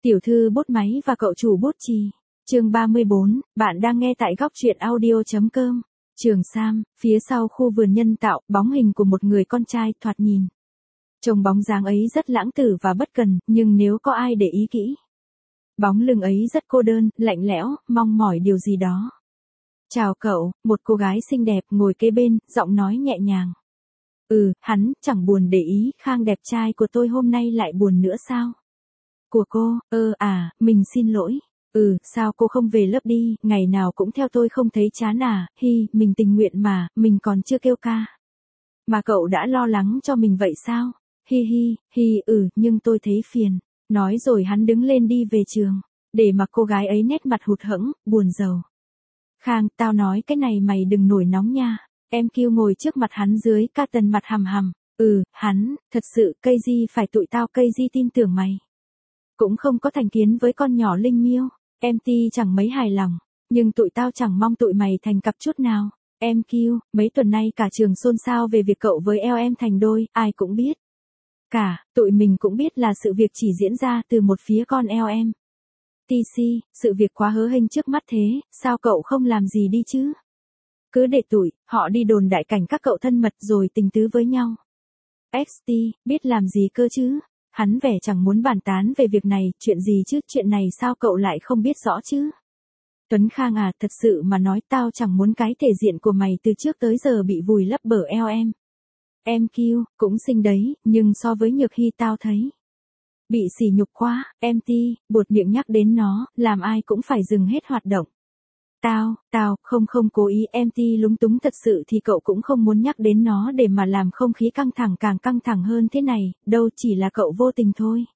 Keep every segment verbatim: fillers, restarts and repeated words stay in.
Tiểu thư bút máy và cậu chủ bút chì. Chương ba mươi bốn, bạn đang nghe tại góc truyện audio chấm com. Trường Sam, phía sau khu vườn nhân tạo, bóng hình của một người con trai thoạt nhìn. Trông bóng dáng ấy rất lãng tử và bất cần, nhưng nếu có ai để ý kỹ, bóng lưng ấy rất cô đơn, lạnh lẽo, mong mỏi điều gì đó. Chào cậu, một cô gái xinh đẹp ngồi kế bên, giọng nói nhẹ nhàng. Ừ, hắn, chẳng buồn để ý, Khang đẹp trai của tôi hôm nay lại buồn nữa sao? Của cô, ơ à, mình xin lỗi. Ừ, sao cô không về lớp đi, ngày nào cũng theo tôi không thấy chán à, hi, mình tình nguyện mà, mình còn chưa kêu ca. Mà cậu đã lo lắng cho mình vậy sao? Hi hi, hi, ừ, nhưng tôi thấy phiền. Nói rồi hắn đứng lên đi về trường, để mặc cô gái ấy nét mặt hụt hẫng, buồn rầu. Khang, tao nói cái này mày đừng nổi nóng nha. Em kêu ngồi trước mặt hắn dưới ca tần mặt hầm hầm. Ừ, hắn, thật sự, cây di phải tụi tao cây di tin tưởng mày. Cũng không có thành kiến với con nhỏ Linh Miêu, em ti chẳng mấy hài lòng, nhưng tụi tao chẳng mong tụi mày thành cặp chút nào. Em kêu, mấy tuần nay cả trường xôn xao về việc cậu với eo em thành đôi, ai cũng biết. Cả, tụi mình cũng biết là sự việc chỉ diễn ra từ một phía con eo em. tê xê, sự việc quá hớ hênh trước mắt thế, sao cậu không làm gì đi chứ? Cứ để tụi, họ đi đồn đại cảnh các cậu thân mật rồi tình tứ với nhau. ích tê, biết làm gì cơ chứ? Hắn vẻ chẳng muốn bàn tán về việc này, chuyện gì chứ, chuyện này sao cậu lại không biết rõ chứ? Tuấn Khang à, thật sự mà nói tao chẳng muốn cái thể diện của mày từ trước tới giờ bị vùi lấp bờ eo em. Em kêu, cũng xinh đấy, nhưng so với Nhược Hy tao thấy bị sỉ nhục quá, em ti, buột miệng nhắc đến nó, làm ai cũng phải dừng hết hoạt động. Tao, tao, không không cố ý, em ti lúng túng thật sự thì cậu cũng không muốn nhắc đến nó để mà làm không khí căng thẳng càng căng thẳng hơn thế này, đâu chỉ là cậu vô tình thôi.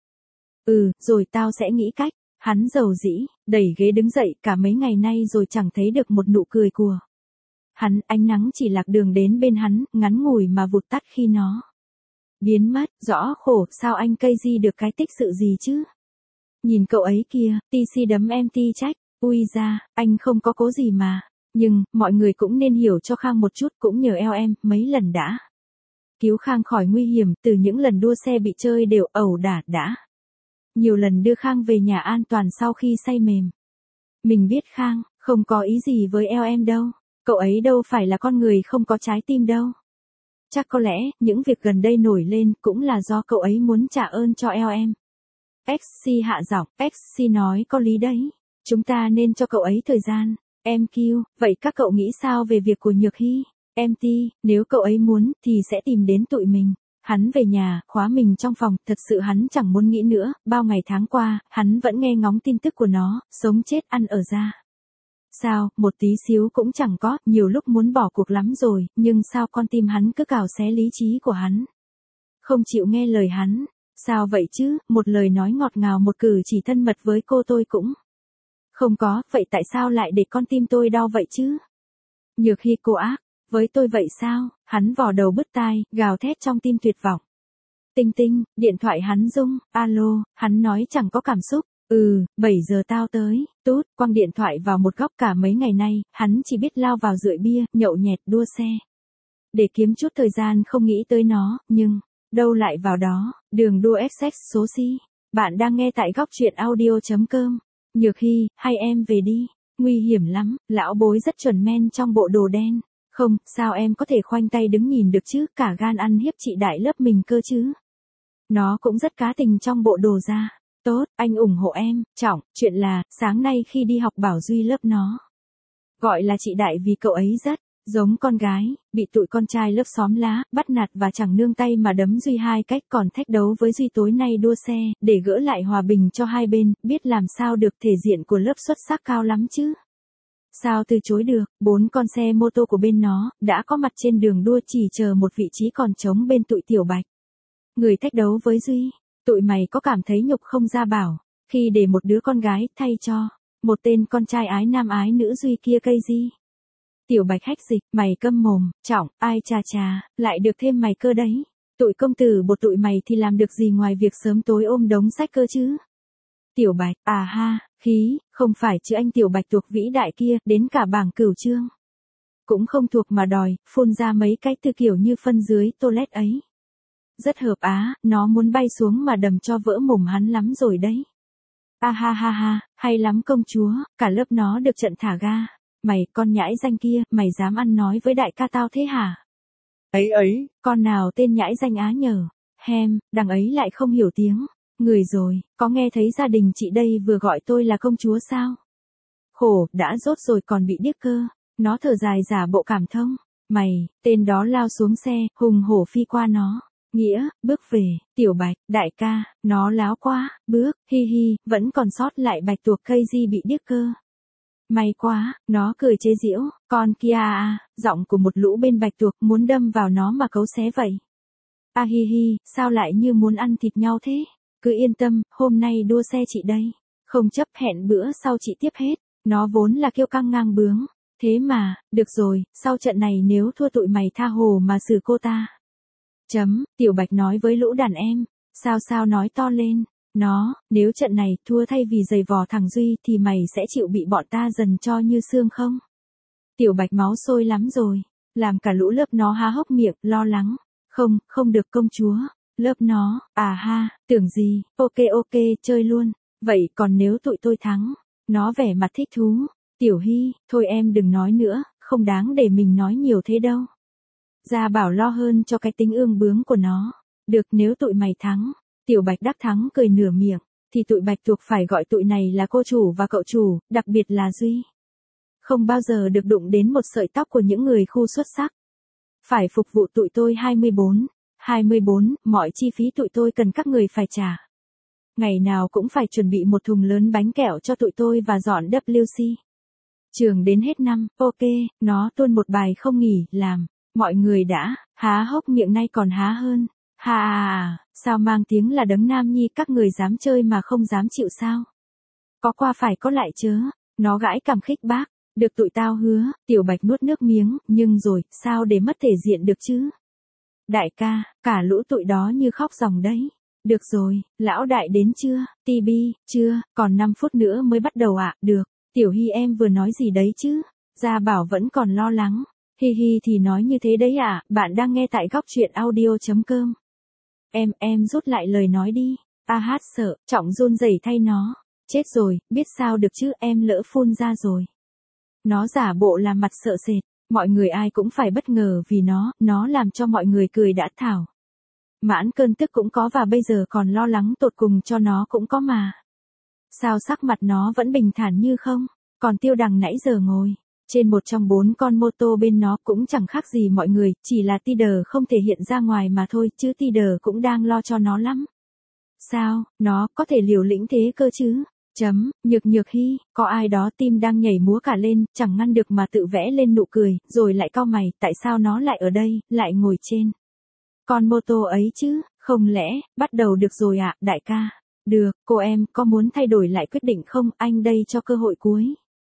Ừ, rồi tao sẽ nghĩ cách, hắn dầu dĩ, đẩy ghế đứng dậy cả mấy ngày nay rồi chẳng thấy được một nụ cười của hắn, ánh nắng chỉ lạc đường đến bên hắn, ngắn ngủi mà vụt tắt khi nó biến mất, rõ khổ, sao anh cây di được cái tích sự gì chứ? Nhìn cậu ấy kìa, ti xi đấm em ti trách. Ui ra, anh không có cố gì mà. Nhưng, mọi người cũng nên hiểu cho Khang một chút, cũng nhờ eo em, mấy lần đã cứu Khang khỏi nguy hiểm, từ những lần đua xe bị chơi đều ẩu đả đã nhiều lần đưa Khang về nhà an toàn sau khi say mềm. Mình biết Khang, không có ý gì với eo em đâu, cậu ấy đâu phải là con người không có trái tim đâu. Chắc có lẽ, những việc gần đây nổi lên cũng là do cậu ấy muốn trả ơn cho eo em. ích xê hạ giọng, ích xê nói có lý đấy. Chúng ta nên cho cậu ấy thời gian. Em kêu, vậy các cậu nghĩ sao về việc của Nhược Hy? Em ti, nếu cậu ấy muốn, thì sẽ tìm đến tụi mình. Hắn về nhà, khóa mình trong phòng, thật sự hắn chẳng muốn nghĩ nữa, bao ngày tháng qua, hắn vẫn nghe ngóng tin tức của nó, sống chết ăn ở ra. Sao, một tí xíu cũng chẳng có, nhiều lúc muốn bỏ cuộc lắm rồi, nhưng sao con tim hắn cứ cào xé lý trí của hắn? Không chịu nghe lời hắn. Sao vậy chứ, một lời nói ngọt ngào, một cử chỉ thân mật với cô tôi cũng không có, vậy tại sao lại để con tim tôi đau vậy chứ? Nhược Hy cô ác, với tôi vậy sao? Hắn vò đầu bứt tai, gào thét trong tim tuyệt vọng. Tinh tinh, điện thoại hắn rung, alo, hắn nói chẳng có cảm xúc. Ừ, bảy giờ tao tới, tút, quăng điện thoại vào một góc. Cả mấy ngày nay, hắn chỉ biết lao vào rượu bia, nhậu nhẹt, đua xe. Để kiếm chút thời gian không nghĩ tới nó, nhưng, đâu lại vào đó, đường đua ích ích số C. Bạn đang nghe tại góc truyện audio chấm com. Nhược Hy, hay em về đi, nguy hiểm lắm, lão bối rất chuẩn men trong bộ đồ đen. Không, sao em có thể khoanh tay đứng nhìn được chứ, cả gan ăn hiếp chị đại lớp mình cơ chứ. Nó cũng rất cá tình trong bộ đồ da. Tốt, anh ủng hộ em, trọng, chuyện là, sáng nay khi đi học Bảo Duy lớp nó gọi là chị đại vì cậu ấy rất giống con gái, bị tụi con trai lớp xóm lá, bắt nạt và chẳng nương tay mà đấm Duy hai cách, còn thách đấu với Duy tối nay đua xe, để gỡ lại hòa bình cho hai bên, biết làm sao được, thể diện của lớp xuất sắc cao lắm chứ. Sao từ chối được, bốn con xe mô tô của bên nó, đã có mặt trên đường đua chỉ chờ một vị trí còn trống bên tụi Tiểu Bạch. Người thách đấu với Duy, tụi mày có cảm thấy nhục không ra bảo, khi để một đứa con gái thay cho một tên con trai ái nam ái nữ Duy kia cây gì? Tiểu Bạch hách dịch, mày câm mồm, trọng, ai chà chà, lại được thêm mày cơ đấy. Tụi công tử bột tụi mày thì làm được gì ngoài việc sớm tối ôm đống sách cơ chứ? Tiểu Bạch, à ha, khí, không phải chứ anh Tiểu Bạch thuộc vĩ đại kia, đến cả bảng cửu chương cũng không thuộc mà đòi, phun ra mấy cái từ kiểu như phân dưới toilet ấy. Rất hợp á, nó muốn bay xuống mà đầm cho vỡ mồm hắn lắm rồi đấy. A ha ha ha, hay lắm công chúa, cả lớp nó được trận thả ga. Mày, con nhãi danh kia, mày dám ăn nói với đại ca tao thế hả? Ấy ấy, con nào tên nhãi danh á nhờ? Hem, đằng ấy lại không hiểu tiếng. Người rồi, có nghe thấy gia đình chị đây vừa gọi tôi là công chúa sao? Khổ, đã rốt rồi còn bị điếc cơ. Nó thở dài giả bộ cảm thông. Mày, tên đó lao xuống xe, hùng hổ phi qua nó. Nghĩa, bước về, Tiểu Bạch, đại ca, nó láo quá, bước, hi hi, vẫn còn sót lại bạch tuộc cây di bị điếc cơ. May quá, nó cười chế giễu, con kia à, giọng của một lũ bên bạch tuộc muốn đâm vào nó mà cấu xé vậy. A hi hi, sao lại như muốn ăn thịt nhau thế? Cứ yên tâm, hôm nay đua xe chị đây. Không chấp hẹn bữa sau chị tiếp hết. Nó vốn là kiêu căng ngang bướng. Thế mà, được rồi, sau trận này nếu thua tụi mày tha hồ mà xử cô ta. Chấm, Tiểu Bạch nói với lũ đàn em. Sao sao nói to lên. Nó, nếu trận này thua thay vì giày vò thằng Duy thì mày sẽ chịu bị bọn ta dần cho như xương không? Tiểu Bạch máu sôi lắm rồi. Làm cả lũ lớp nó há hốc miệng, lo lắng. Không, không được công chúa. Lớp nó, à ha, tưởng gì, ok ok, chơi luôn. Vậy còn nếu tụi tôi thắng? Nó vẻ mặt thích thú. Tiểu Hy, thôi em đừng nói nữa, không đáng để mình nói nhiều thế đâu. Gia Bảo lo hơn cho cái tính ương bướng của nó. Được nếu tụi mày thắng. Tiểu Bạch đắc thắng cười nửa miệng. Thì tụi Bạch Tuộc phải gọi tụi này là cô chủ và cậu chủ, đặc biệt là Duy. Không bao giờ được đụng đến một sợi tóc của những người khu xuất sắc. Phải phục vụ tụi tôi hai mươi bốn. hai mươi bốn, mọi chi phí tụi tôi cần các người phải trả. Ngày nào cũng phải chuẩn bị một thùng lớn bánh kẹo cho tụi tôi và dọn W C. Trường đến hết năm, ok, nó tuôn một bài không nghỉ, làm. Mọi người đã, há hốc miệng nay còn há hơn. Ha à, sao mang tiếng là đấng nam nhi các người dám chơi mà không dám chịu sao? Có qua phải có lại chớ. Nó gãi cảm khích bác. Được tụi tao hứa, Tiểu Bạch nuốt nước miếng, nhưng rồi, sao để mất thể diện được chứ? Đại ca, cả lũ tụi đó như khóc ròng đấy. Được rồi, lão đại đến chưa? Ti bi, chưa, còn năm phút nữa mới bắt đầu ạ, à? Được. Tiểu Hy em vừa nói gì đấy chứ? Gia Bảo vẫn còn lo lắng. Hi hi thì nói như thế đấy ạ, à? Bạn đang nghe tại góc truyện audio.com. Em, em rút lại lời nói đi. A hát sợ, Trọng run rẩy thay nó. Chết rồi, biết sao được chứ, em lỡ phun ra rồi. Nó giả bộ làm mặt sợ sệt. Mọi người ai cũng phải bất ngờ vì nó, nó làm cho mọi người cười đã thảo. Mãn cơn tức cũng có và bây giờ còn lo lắng tột cùng cho nó cũng có mà. Sao sắc mặt nó vẫn bình thản như không? Còn Tiêu Đằng nãy giờ ngồi trên một trong bốn con mô tô bên nó cũng chẳng khác gì mọi người, chỉ là Tider không thể hiện ra ngoài mà thôi, chứ Tider cũng đang lo cho nó lắm. Sao, nó có thể liều lĩnh thế cơ chứ? Chấm, nhược nhược hy, có ai đó tim đang nhảy múa cả lên, chẳng ngăn được mà tự vẽ lên nụ cười, rồi lại cau mày, tại sao nó lại ở đây, lại ngồi trên con mô tô ấy chứ, không lẽ, bắt đầu được rồi ạ, à, đại ca. Được, cô em, có muốn thay đổi lại quyết định không, anh đây cho cơ hội cuối.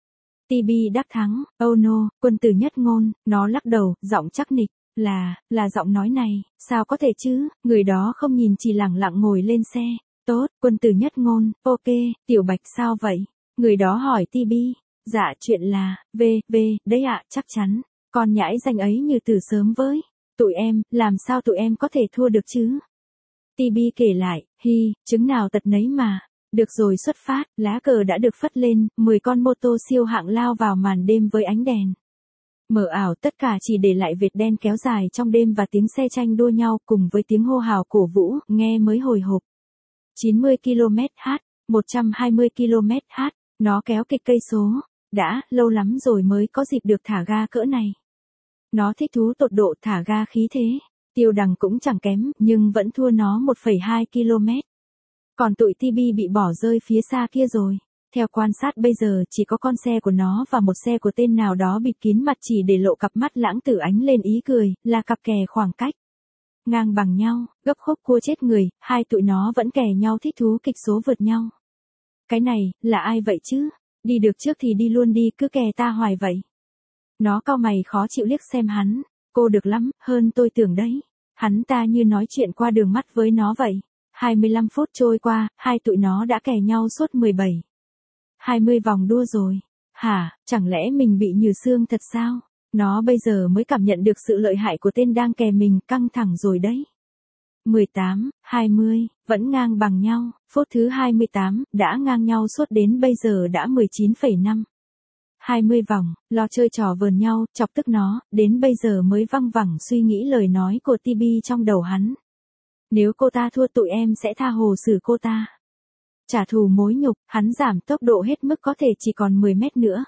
Ti bi đắc thắng, oh no, quân tử nhất ngôn, nó lắc đầu, giọng chắc nịch, là, là giọng nói này, sao có thể chứ, người đó không nhìn chỉ lẳng lặng ngồi lên xe. Tốt, quân tử nhất ngôn, ok, Tiểu Bạch sao vậy? Người đó hỏi Ti bi. Dạ chuyện là, v, v, đấy ạ, chắc chắn. Con nhãi danh ấy như từ sớm với. Tụi em, làm sao tụi em có thể thua được chứ? Ti bi kể lại, hi, chứng nào tật nấy mà. Được rồi xuất phát, lá cờ đã được phất lên, mười con mô tô siêu hạng lao vào màn đêm với ánh đèn. Mờ ảo tất cả chỉ để lại vệt đen kéo dài trong đêm và tiếng xe tranh đua nhau cùng với tiếng hô hào cổ vũ, nghe mới hồi hộp. chín mươi ki lô mét h, một trăm hai mươi ki lô mét h, nó kéo kịch cây số. Đã, lâu lắm rồi mới có dịp được thả ga cỡ này. Nó thích thú tột độ thả ga khí thế. Tiêu Đằng cũng chẳng kém, nhưng vẫn thua nó một phẩy hai ki lô mét. Còn tụi Ti bi bị bỏ rơi phía xa kia rồi. Theo quan sát bây giờ chỉ có con xe của nó và một xe của tên nào đó bịt kín mặt chỉ để lộ cặp mắt lãng tử ánh lên ý cười, là cặp kè khoảng cách ngang bằng nhau, gấp khúc cua chết người, hai tụi nó vẫn kè nhau thích thú kịch số vượt nhau. Cái này, là ai vậy chứ? Đi được trước thì đi luôn đi, cứ kè ta hoài vậy. Nó cau mày khó chịu liếc xem hắn. Cô được lắm, hơn tôi tưởng đấy. Hắn ta như nói chuyện qua đường mắt với nó vậy. hai mươi lăm phút trôi qua, hai tụi nó đã kè nhau suốt mười bảy, hai mươi vòng đua rồi. Hả, chẳng lẽ mình bị nhừ xương thật sao? Nó bây giờ mới cảm nhận được sự lợi hại của tên đang kè mình, căng thẳng rồi đấy. mười tám, hai mươi, vẫn ngang bằng nhau, phút thứ hai mươi tám, đã ngang nhau suốt đến bây giờ đã mười chín phẩy năm. hai mươi vòng, lo chơi trò vờn nhau, chọc tức nó, đến bây giờ mới văng vẳng suy nghĩ lời nói của Tibi trong đầu hắn. Nếu cô ta thua tụi em sẽ tha hồ xử cô ta. Trả thù mối nhục, hắn giảm tốc độ hết mức có thể chỉ còn mười mét nữa.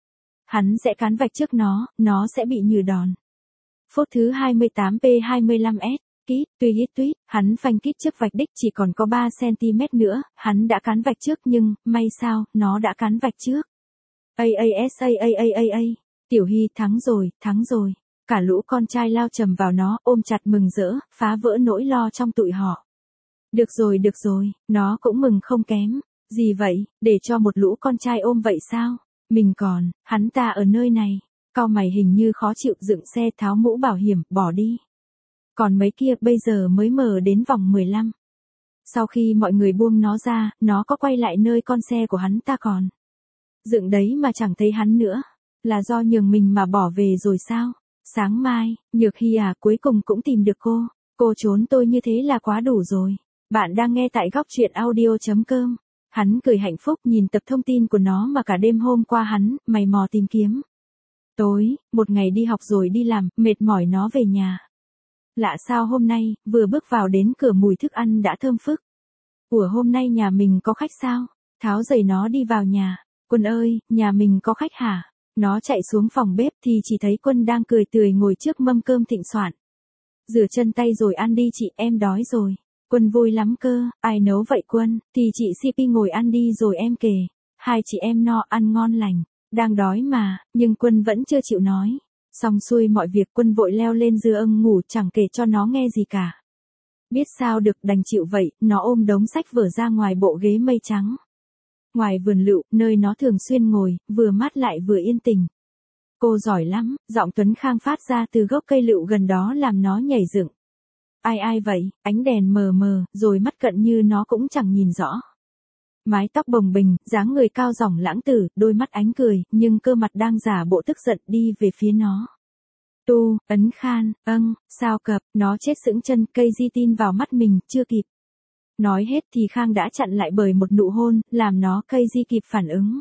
Hắn sẽ cán vạch trước nó, nó sẽ bị nhừ đòn. Phút thứ hai mươi tám P hai mươi lăm S, kít, tuy ít tuyết, hắn phanh kít trước vạch đích chỉ còn có ba xăng-ti-mét nữa, hắn đã cán vạch trước nhưng, may sao, nó đã cán vạch trước. a a s a a a a a, Tiểu Hy thắng rồi, thắng rồi. Cả lũ con trai lao chầm vào nó, ôm chặt mừng rỡ, phá vỡ nỗi lo trong tụi họ. Được rồi, được rồi, nó cũng mừng không kém. Gì vậy, để cho một lũ con trai ôm vậy sao? Mình còn, hắn ta ở nơi này. Cau mày hình như khó chịu, dựng xe tháo mũ bảo hiểm, bỏ đi. Còn mấy kia bây giờ mới mở đến vòng mười lăm. Sau khi mọi người buông nó ra, nó có quay lại nơi con xe của hắn ta còn. Dựng đấy mà chẳng thấy hắn nữa. Là do nhường mình mà bỏ về rồi sao? Sáng mai, Nhược Hy à, cuối cùng cũng tìm được cô. Cô trốn tôi như thế là quá đủ rồi. Bạn đang nghe tại góc truyện audio chấm com. Hắn cười hạnh phúc nhìn tập thông tin của nó mà cả đêm hôm qua hắn, mày mò tìm kiếm. Tối, một ngày đi học rồi đi làm, mệt mỏi nó về nhà. Lạ sao hôm nay, vừa bước vào đến cửa mùi thức ăn đã thơm phức. Ủa hôm nay nhà mình có khách sao? Tháo giày nó đi vào nhà. Quân ơi, nhà mình có khách hả? Nó chạy xuống phòng bếp thì chỉ thấy Quân đang cười tươi ngồi trước mâm cơm thịnh soạn. Rửa chân tay rồi ăn đi chị, em đói rồi. Quân vui lắm cơ, ai nấu vậy Quân, thì chị xê pê ngồi ăn đi rồi em kể. Hai chị em no ăn ngon lành, đang đói mà, nhưng Quân vẫn chưa chịu nói. Xong xuôi mọi việc Quân vội leo lên giường âng ngủ chẳng kể cho nó nghe gì cả. Biết sao được đành chịu vậy, nó ôm đống sách vở ra ngoài bộ ghế mây trắng. Ngoài vườn lựu, nơi nó thường xuyên ngồi, vừa mát lại vừa yên tình. Cô giỏi lắm, giọng Tuấn Khang phát ra từ gốc cây lựu gần đó làm nó nhảy dựng. Ai ai vậy, ánh đèn mờ mờ, rồi mắt cận như nó cũng chẳng nhìn rõ. Mái tóc bồng bềnh, dáng người cao ròng lãng tử, đôi mắt ánh cười, nhưng cơ mặt đang giả bộ tức giận đi về phía nó. Tu, Ấn Khan, âng, sao cập, nó chết sững chân, cây di tin vào mắt mình, chưa kịp. Nói hết thì Khang đã chặn lại bởi một nụ hôn, làm nó cây di kịp phản ứng.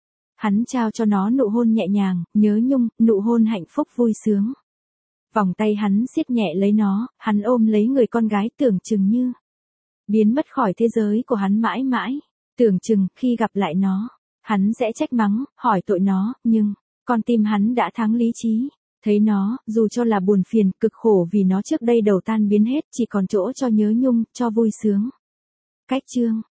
Hắn trao cho nó nụ hôn nhẹ nhàng, nhớ nhung, nụ hôn hạnh phúc vui sướng. Vòng tay hắn siết nhẹ lấy nó, hắn ôm lấy người con gái tưởng chừng như biến mất khỏi thế giới của hắn mãi mãi. Tưởng chừng khi gặp lại nó, hắn sẽ trách mắng, hỏi tội nó, nhưng con tim hắn đã thắng lý trí. Thấy nó, dù cho là buồn phiền, cực khổ vì nó trước đây đầu tan biến hết, chỉ còn chỗ cho nhớ nhung, cho vui sướng. Cách chương